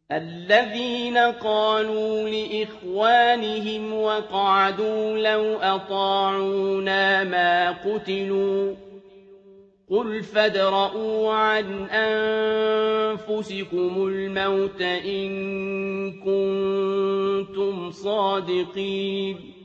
الذين قالوا لإخوانهم وقعدوا لو أطاعونا ما قتلوا قل فادرءوا عن أنفسكم الموت إن كنتم صادقين